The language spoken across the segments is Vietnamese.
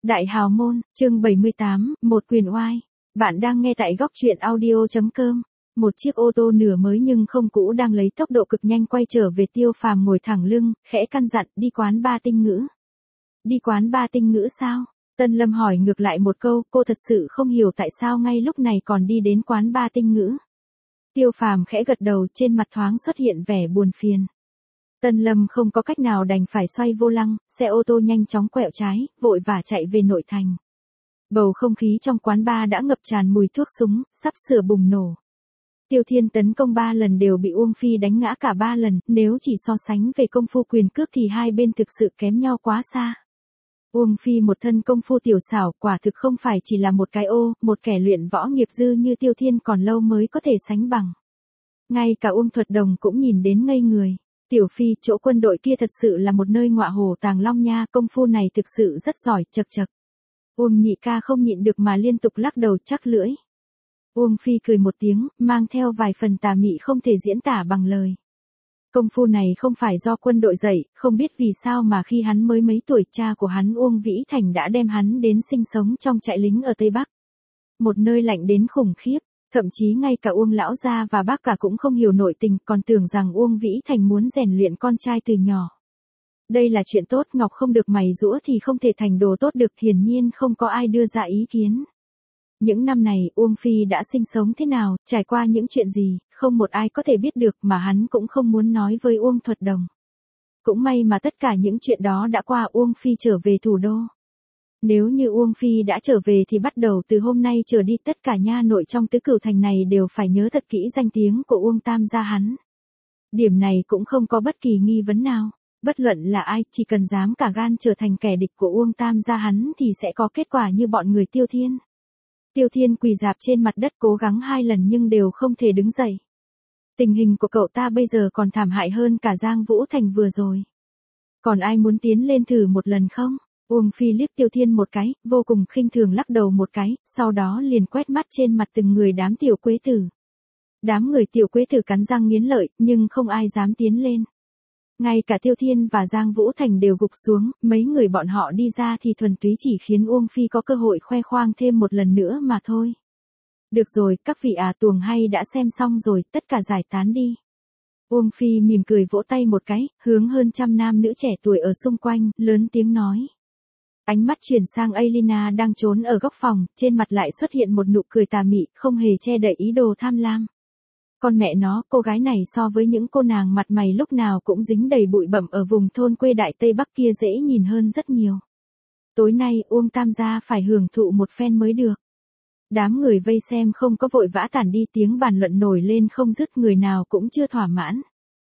Đại hào môn, chương 78, một quyền oai. Bạn đang nghe tại góc truyện audio.com. Một chiếc ô tô nửa mới nhưng không cũ đang lấy tốc độ cực nhanh quay trở về. Tiêu Phàm ngồi thẳng lưng, khẽ căn dặn, đi quán ba tinh ngữ. Đi quán ba tinh ngữ sao? Tân Lâm hỏi ngược lại một câu, cô thật sự không hiểu tại sao ngay lúc này còn đi đến quán ba tinh ngữ. Tiêu Phàm khẽ gật đầu, trên mặt thoáng xuất hiện vẻ buồn phiền. Tân Lâm không có cách nào đành phải xoay vô lăng, xe ô tô nhanh chóng quẹo trái, vội vã chạy về nội thành. Bầu không khí trong quán bar đã ngập tràn mùi thuốc súng, sắp sửa bùng nổ. Tiêu Thiên tấn công 3 lần đều bị Uông Phi đánh ngã cả 3 lần, nếu chỉ so sánh về công phu quyền cước thì hai bên thực sự kém nhau quá xa. Uông Phi một thân công phu tiểu xảo, quả thực không phải chỉ là một cái ô, một kẻ luyện võ nghiệp dư như Tiêu Thiên còn lâu mới có thể sánh bằng. Ngay cả Uông Thuật Đồng cũng nhìn đến ngây người. Tiểu Phi, chỗ quân đội kia thật sự là một nơi ngọa hổ tàng long nha, công phu này thực sự rất giỏi, chậc chậc. Uông nhị ca không nhịn được mà liên tục lắc đầu chắc lưỡi. Uông Phi cười một tiếng, mang theo vài phần tà mị không thể diễn tả bằng lời. Công phu này không phải do quân đội dạy, không biết vì sao mà khi hắn mới mấy tuổi cha của hắn Uông Vĩ Thành đã đem hắn đến sinh sống trong trại lính ở Tây Bắc. Một nơi lạnh đến khủng khiếp. Thậm chí ngay cả Uông lão gia và bác cả cũng không hiểu nội tình, còn tưởng rằng Uông Vĩ Thành muốn rèn luyện con trai từ nhỏ. Đây là chuyện tốt, ngọc không được mày giũa thì không thể thành đồ tốt được, hiển nhiên không có ai đưa ra ý kiến. Những năm này Uông Phi đã sinh sống thế nào, trải qua những chuyện gì, không một ai có thể biết được, mà hắn cũng không muốn nói với Uông Thuật Đồng. Cũng may mà tất cả những chuyện đó đã qua, Uông Phi trở về thủ đô. Nếu như Uông Phi đã trở về thì bắt đầu từ hôm nay trở đi tất cả nha nội trong tứ cửu thành này đều phải nhớ thật kỹ danh tiếng của Uông Tam gia hắn. Điểm này cũng không có bất kỳ nghi vấn nào. Bất luận là ai, chỉ cần dám cả gan trở thành kẻ địch của Uông Tam gia hắn thì sẽ có kết quả như bọn người Tiêu Thiên. Tiêu Thiên quỳ rạp trên mặt đất cố gắng 2 lần nhưng đều không thể đứng dậy. Tình hình của cậu ta bây giờ còn thảm hại hơn cả Giang Vũ Thành vừa rồi. Còn ai muốn tiến lên thử một lần không? Uông Phi liếc Tiêu Thiên một cái, vô cùng khinh thường lắc đầu một cái, sau đó liền quét mắt trên mặt từng người đám tiểu quế tử. Đám người tiểu quế tử cắn răng nghiến lợi, nhưng không ai dám tiến lên. Ngay cả Tiêu Thiên và Giang Vũ Thành đều gục xuống, mấy người bọn họ đi ra thì thuần túy chỉ khiến Uông Phi có cơ hội khoe khoang thêm một lần nữa mà thôi. Được rồi, các vị tuồng hay đã xem xong rồi, tất cả giải tán đi. Uông Phi mỉm cười vỗ tay một cái, hướng hơn trăm nam nữ trẻ tuổi ở xung quanh, lớn tiếng nói. Ánh mắt chuyển sang Aelina đang trốn ở góc phòng, trên mặt lại xuất hiện một nụ cười tà mị, không hề che đậy ý đồ tham lam. Con mẹ nó, cô gái này so với những cô nàng mặt mày lúc nào cũng dính đầy bụi bặm ở vùng thôn quê Đại Tây Bắc kia dễ nhìn hơn rất nhiều. Tối nay Uông Tam gia phải hưởng thụ một phen mới được. Đám người vây xem không có vội vã tản đi, tiếng bàn luận nổi lên không dứt, người nào cũng chưa thỏa mãn.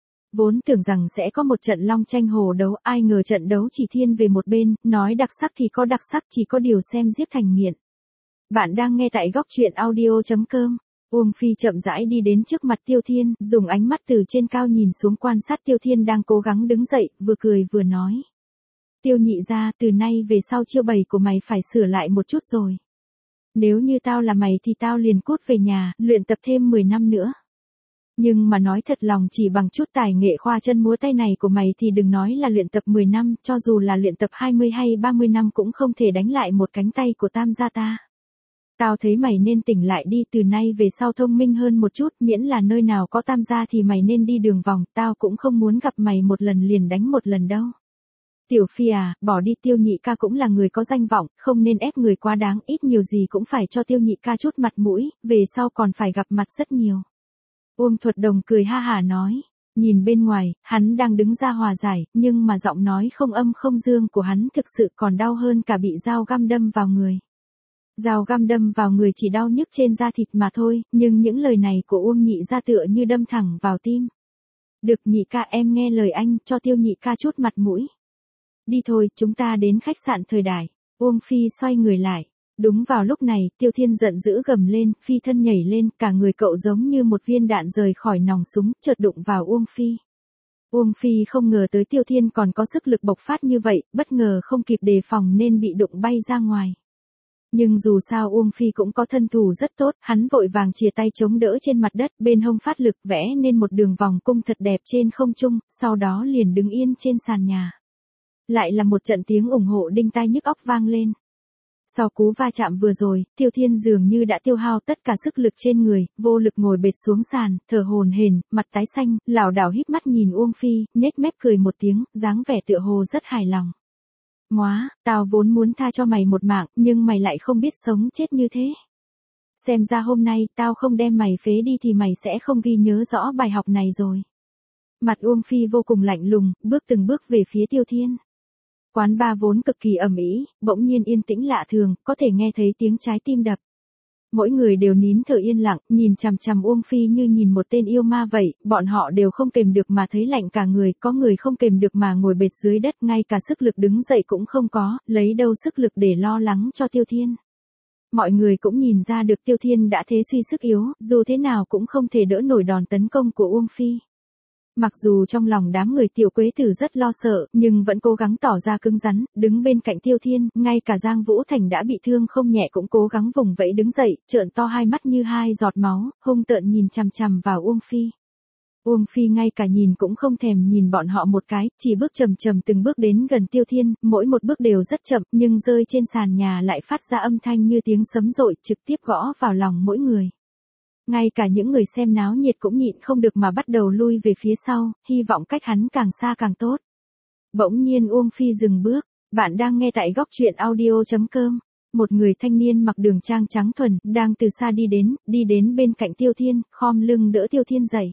Vốn tưởng rằng sẽ có một trận long tranh hổ đấu, ai ngờ trận đấu chỉ thiên về một bên, nói đặc sắc thì có đặc sắc, chỉ có điều xem giết thành nghiện. Bạn đang nghe tại góc truyện audio.com. Uông Phi chậm rãi đi đến trước mặt Tiêu Thiên, dùng ánh mắt từ trên cao nhìn xuống quan sát Tiêu Thiên đang cố gắng đứng dậy, vừa cười vừa nói. Tiêu nhị gia, từ nay về sau chiêu bày của mày phải sửa lại một chút rồi. Nếu như tao là mày thì tao liền cút về nhà, luyện tập thêm 10 năm nữa. Nhưng mà nói thật lòng, chỉ bằng chút tài nghệ khoa chân múa tay này của mày thì đừng nói là luyện tập 10 năm, cho dù là luyện tập 20 hay 30 năm cũng không thể đánh lại một cánh tay của Tam gia ta. Tao thấy mày nên tỉnh lại đi, từ nay về sau thông minh hơn một chút, miễn là nơi nào có Tam gia thì mày nên đi đường vòng, tao cũng không muốn gặp mày một lần liền đánh một lần đâu. Tiểu Phi bỏ đi, Tiêu nhị ca cũng là người có danh vọng, không nên ép người quá đáng, ít nhiều gì cũng phải cho Tiêu nhị ca chút mặt mũi, về sau còn phải gặp mặt rất nhiều. Uông Thuật Đồng cười ha hả nói, nhìn bên ngoài, hắn đang đứng ra hòa giải, nhưng mà giọng nói không âm không dương của hắn thực sự còn đau hơn cả bị dao găm đâm vào người. Dao găm đâm vào người chỉ đau nhức trên da thịt mà thôi, nhưng những lời này của Uông nhị gia tựa như đâm thẳng vào tim. Được nhị ca, em nghe lời anh, cho Tiêu nhị ca chút mặt mũi. Đi thôi, chúng ta đến khách sạn Thời Đại. Uông Phi xoay người lại. Đúng vào lúc này, Tiêu Thiên giận dữ gầm lên, phi thân nhảy lên, cả người cậu giống như một viên đạn rời khỏi nòng súng, chợt đụng vào Uông Phi. Uông Phi không ngờ tới Tiêu Thiên còn có sức lực bộc phát như vậy, bất ngờ không kịp đề phòng nên bị đụng bay ra ngoài. Nhưng dù sao Uông Phi cũng có thân thủ rất tốt, hắn vội vàng chìa tay chống đỡ trên mặt đất, bên hông phát lực vẽ nên một đường vòng cung thật đẹp trên không trung, sau đó liền đứng yên trên sàn nhà. Lại là một trận tiếng ủng hộ đinh tai nhức óc vang lên. Sau cú va chạm vừa rồi, Tiêu Thiên dường như đã tiêu hao tất cả sức lực trên người, vô lực ngồi bệt xuống sàn, thở hổn hển, mặt tái xanh, lảo đảo híp mắt nhìn Uông Phi, nhếch mép cười một tiếng, dáng vẻ tựa hồ rất hài lòng. Móa, tao vốn muốn tha cho mày một mạng, nhưng mày lại không biết sống chết như thế. Xem ra hôm nay tao không đem mày phế đi thì mày sẽ không ghi nhớ rõ bài học này rồi. Mặt Uông Phi vô cùng lạnh lùng, bước từng bước về phía Tiêu Thiên. Quán bar vốn cực kỳ ầm ĩ, bỗng nhiên yên tĩnh lạ thường, có thể nghe thấy tiếng trái tim đập. Mỗi người đều nín thở yên lặng, nhìn chằm chằm Uông Phi như nhìn một tên yêu ma vậy, bọn họ đều không kềm được mà thấy lạnh cả người, có người không kềm được mà ngồi bệt dưới đất, ngay cả sức lực đứng dậy cũng không có, lấy đâu sức lực để lo lắng cho Tiêu Thiên. Mọi người cũng nhìn ra được Tiêu Thiên đã thế suy sức yếu, dù thế nào cũng không thể đỡ nổi đòn tấn công của Uông Phi. Mặc dù trong lòng đám người Tiểu Quế Tử rất lo sợ, nhưng vẫn cố gắng tỏ ra cứng rắn, đứng bên cạnh Tiêu Thiên, ngay cả Giang Vũ Thành đã bị thương không nhẹ cũng cố gắng vùng vẫy đứng dậy, trợn to hai mắt như hai giọt máu, hung tợn nhìn chằm chằm vào Uông Phi. Uông Phi ngay cả nhìn cũng không thèm nhìn bọn họ một cái, chỉ bước chậm chậm từng bước đến gần Tiêu Thiên, mỗi một bước đều rất chậm, nhưng rơi trên sàn nhà lại phát ra âm thanh như tiếng sấm dội, trực tiếp gõ vào lòng mỗi người. Ngay cả những người xem náo nhiệt cũng nhịn không được mà bắt đầu lui về phía sau, hy vọng cách hắn càng xa càng tốt. Bỗng nhiên Uông Phi dừng bước, bạn đang nghe tại góc truyện audio.com. Một người thanh niên mặc đường trang trắng thuần, đang từ xa đi đến bên cạnh Tiêu Thiên, khom lưng đỡ Tiêu Thiên dậy.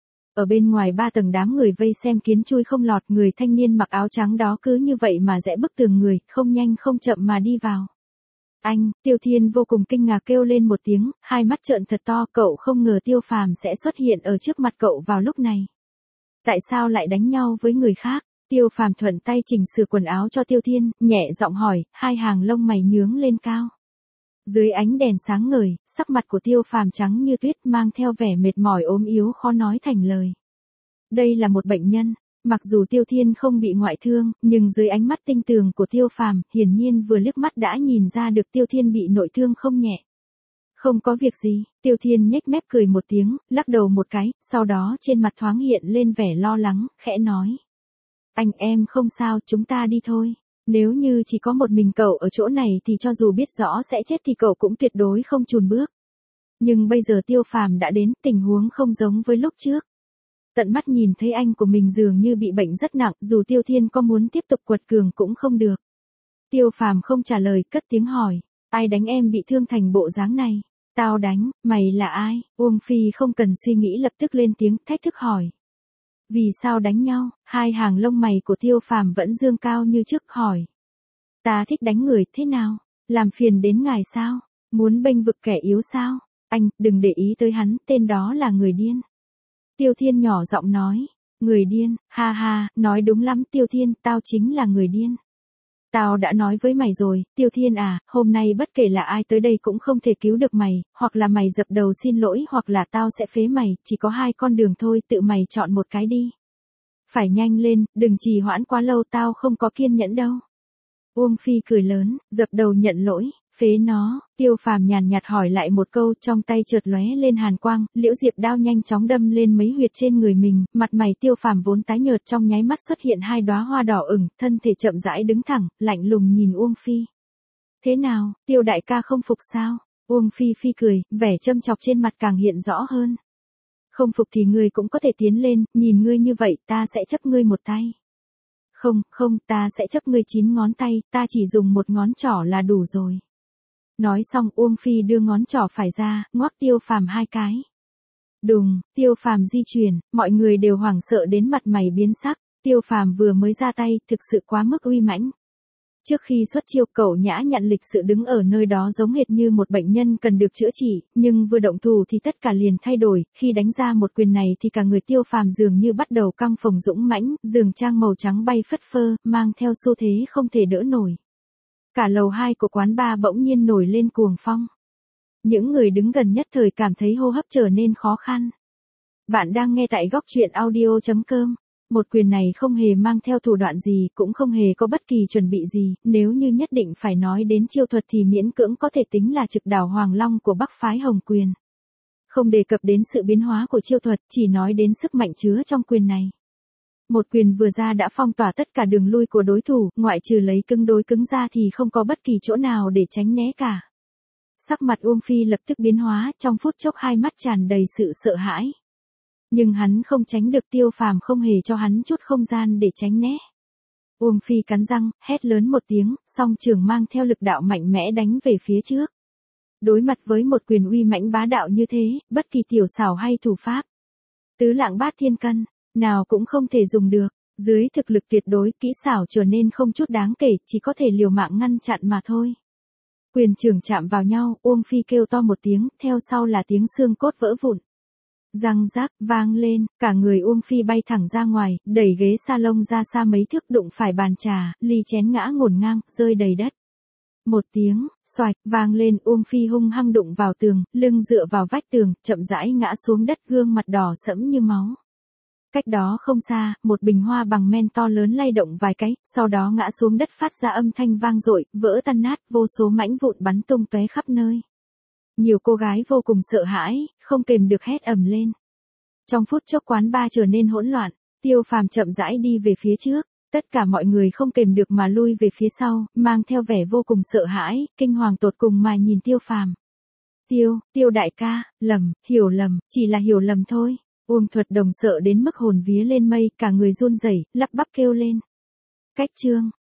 Ở bên ngoài 3 tầng đám người vây xem kiến chui không lọt, người thanh niên mặc áo trắng đó cứ như vậy mà rẽ bức tường người, không nhanh không chậm mà đi vào. Anh, Tiêu Thiên vô cùng kinh ngạc kêu lên một tiếng, hai mắt trợn thật to, cậu không ngờ Tiêu Phàm sẽ xuất hiện ở trước mặt cậu vào lúc này. Tại sao lại đánh nhau với người khác? Tiêu Phàm thuận tay chỉnh sửa quần áo cho Tiêu Thiên, nhẹ giọng hỏi, hai hàng lông mày nhướng lên cao. Dưới ánh đèn sáng ngời, sắc mặt của Tiêu Phàm trắng như tuyết mang theo vẻ mệt mỏi ốm yếu khó nói thành lời. Đây là một bệnh nhân. Mặc dù Tiêu Thiên không bị ngoại thương, nhưng dưới ánh mắt tinh tường của Tiêu Phàm, hiển nhiên vừa liếc mắt đã nhìn ra được Tiêu Thiên bị nội thương không nhẹ. Không có việc gì, Tiêu Thiên nhếch mép cười một tiếng, lắc đầu một cái, sau đó trên mặt thoáng hiện lên vẻ lo lắng, khẽ nói. Anh em không sao, chúng ta đi thôi. Nếu như chỉ có một mình cậu ở chỗ này thì cho dù biết rõ sẽ chết thì cậu cũng tuyệt đối không chùn bước. Nhưng bây giờ Tiêu Phàm đã đến, tình huống không giống với lúc trước. Tận mắt nhìn thấy anh của mình dường như bị bệnh rất nặng, dù Tiêu Thiên có muốn tiếp tục quật cường cũng không được. Tiêu Phàm không trả lời, cất tiếng hỏi, ai đánh em bị thương thành bộ dáng này? Tao đánh, mày là ai? Uông Phi không cần suy nghĩ lập tức lên tiếng, thách thức hỏi. Vì sao đánh nhau? Hai hàng lông mày của Tiêu Phàm vẫn dương cao như trước, hỏi. Ta thích đánh người, thế nào? Làm phiền đến ngài sao? Muốn bênh vực kẻ yếu sao? Anh, đừng để ý tới hắn, tên đó là người điên. Tiêu Thiên nhỏ giọng nói, người điên, ha ha, nói đúng lắm Tiêu Thiên, tao chính là người điên. Tao đã nói với mày rồi, Tiêu Thiên à, hôm nay bất kể là ai tới đây cũng không thể cứu được mày, hoặc là mày dập đầu xin lỗi hoặc là tao sẽ phế mày, chỉ có hai con đường thôi, tự mày chọn một cái đi. Phải nhanh lên, đừng trì hoãn quá lâu, tao không có kiên nhẫn đâu. Uông Phi cười lớn, dập đầu nhận lỗi, phế nó. Tiêu Phàm nhàn nhạt hỏi lại một câu, trong tay chợt lóe lên hàn quang, liễu diệp đao nhanh chóng đâm lên mấy huyệt trên người mình, mặt mày Tiêu Phàm vốn tái nhợt trong nháy mắt xuất hiện hai đóa hoa đỏ ửng, thân thể chậm rãi đứng thẳng, lạnh lùng nhìn Uông Phi. Thế nào, Tiêu đại ca không phục sao? Uông Phi phi cười, vẻ châm chọc trên mặt càng hiện rõ hơn. Không phục thì ngươi cũng có thể tiến lên, nhìn ngươi như vậy, ta sẽ chấp ngươi một tay. Không, ta sẽ chấp ngươi 9 ngón tay, ta chỉ dùng một ngón trỏ là đủ rồi. Nói xong Uông Phi đưa ngón trỏ phải ra, ngoắc Tiêu Phàm 2 cái. Đùng, Tiêu Phàm di chuyển, mọi người đều hoảng sợ đến mặt mày biến sắc, Tiêu Phàm vừa mới ra tay, thực sự quá mức uy mãnh. Trước khi xuất chiêu cậu nhã nhặn lịch sự đứng ở nơi đó giống hệt như một bệnh nhân cần được chữa trị, nhưng vừa động thủ thì tất cả liền thay đổi, khi đánh ra một quyền này thì cả người Tiêu Phàm dường như bắt đầu căng phồng dũng mãnh, giường trang màu trắng bay phất phơ, mang theo xu thế không thể đỡ nổi. Cả lầu 2 của quán bar bỗng nhiên nổi lên cuồng phong. Những người đứng gần nhất thời cảm thấy hô hấp trở nên khó khăn. Bạn đang nghe tại góc truyện audio.com. Một quyền này không hề mang theo thủ đoạn gì, cũng không hề có bất kỳ chuẩn bị gì, nếu như nhất định phải nói đến chiêu thuật thì miễn cưỡng có thể tính là trực đảo Hoàng Long của Bắc phái Hồng Quyền. Không đề cập đến sự biến hóa của chiêu thuật, chỉ nói đến sức mạnh chứa trong quyền này. Một quyền vừa ra đã phong tỏa tất cả đường lui của đối thủ, ngoại trừ lấy cứng đối cứng ra thì không có bất kỳ chỗ nào để tránh né cả. Sắc mặt Uông Phi lập tức biến hóa, trong phút chốc hai mắt tràn đầy sự sợ hãi. Nhưng hắn không tránh được, Tiêu Phàm không hề cho hắn chút không gian để tránh né. Uông Phi cắn răng, hét lớn một tiếng, song trường mang theo lực đạo mạnh mẽ đánh về phía trước. Đối mặt với một quyền uy mãnh bá đạo như thế, bất kỳ tiểu xảo hay thủ pháp, tứ lạng bát thiên cân, nào cũng không thể dùng được. Dưới thực lực tuyệt đối, kỹ xảo trở nên không chút đáng kể, chỉ có thể liều mạng ngăn chặn mà thôi. Quyền trường chạm vào nhau, Uông Phi kêu to một tiếng, theo sau là tiếng xương cốt vỡ vụn. Răng rác, vang lên, cả người Uông Phi bay thẳng ra ngoài, đẩy ghế salon ra xa mấy thước, đụng phải bàn trà, ly chén ngã ngổn ngang, rơi đầy đất. Một tiếng, xoạch, vang lên, Uông Phi hung hăng đụng vào tường, lưng dựa vào vách tường, chậm rãi ngã xuống đất, gương mặt đỏ sẫm như máu. Cách đó không xa, một bình hoa bằng men to lớn lay động vài cái, sau đó ngã xuống đất phát ra âm thanh vang dội, vỡ tan nát, vô số mảnh vụn bắn tung tóe khắp nơi. Nhiều cô gái vô cùng sợ hãi, không kềm được hét ầm lên. Trong phút chốc quán bar trở nên hỗn loạn, Tiêu Phàm chậm rãi đi về phía trước, tất cả mọi người không kềm được mà lui về phía sau, mang theo vẻ vô cùng sợ hãi, kinh hoàng tột cùng mà nhìn Tiêu Phàm. Tiêu đại ca, hiểu lầm, chỉ là hiểu lầm thôi. Uông Thuật Đồng sợ đến mức hồn vía lên mây, cả người run rẩy, lắp bắp kêu lên. Cách chương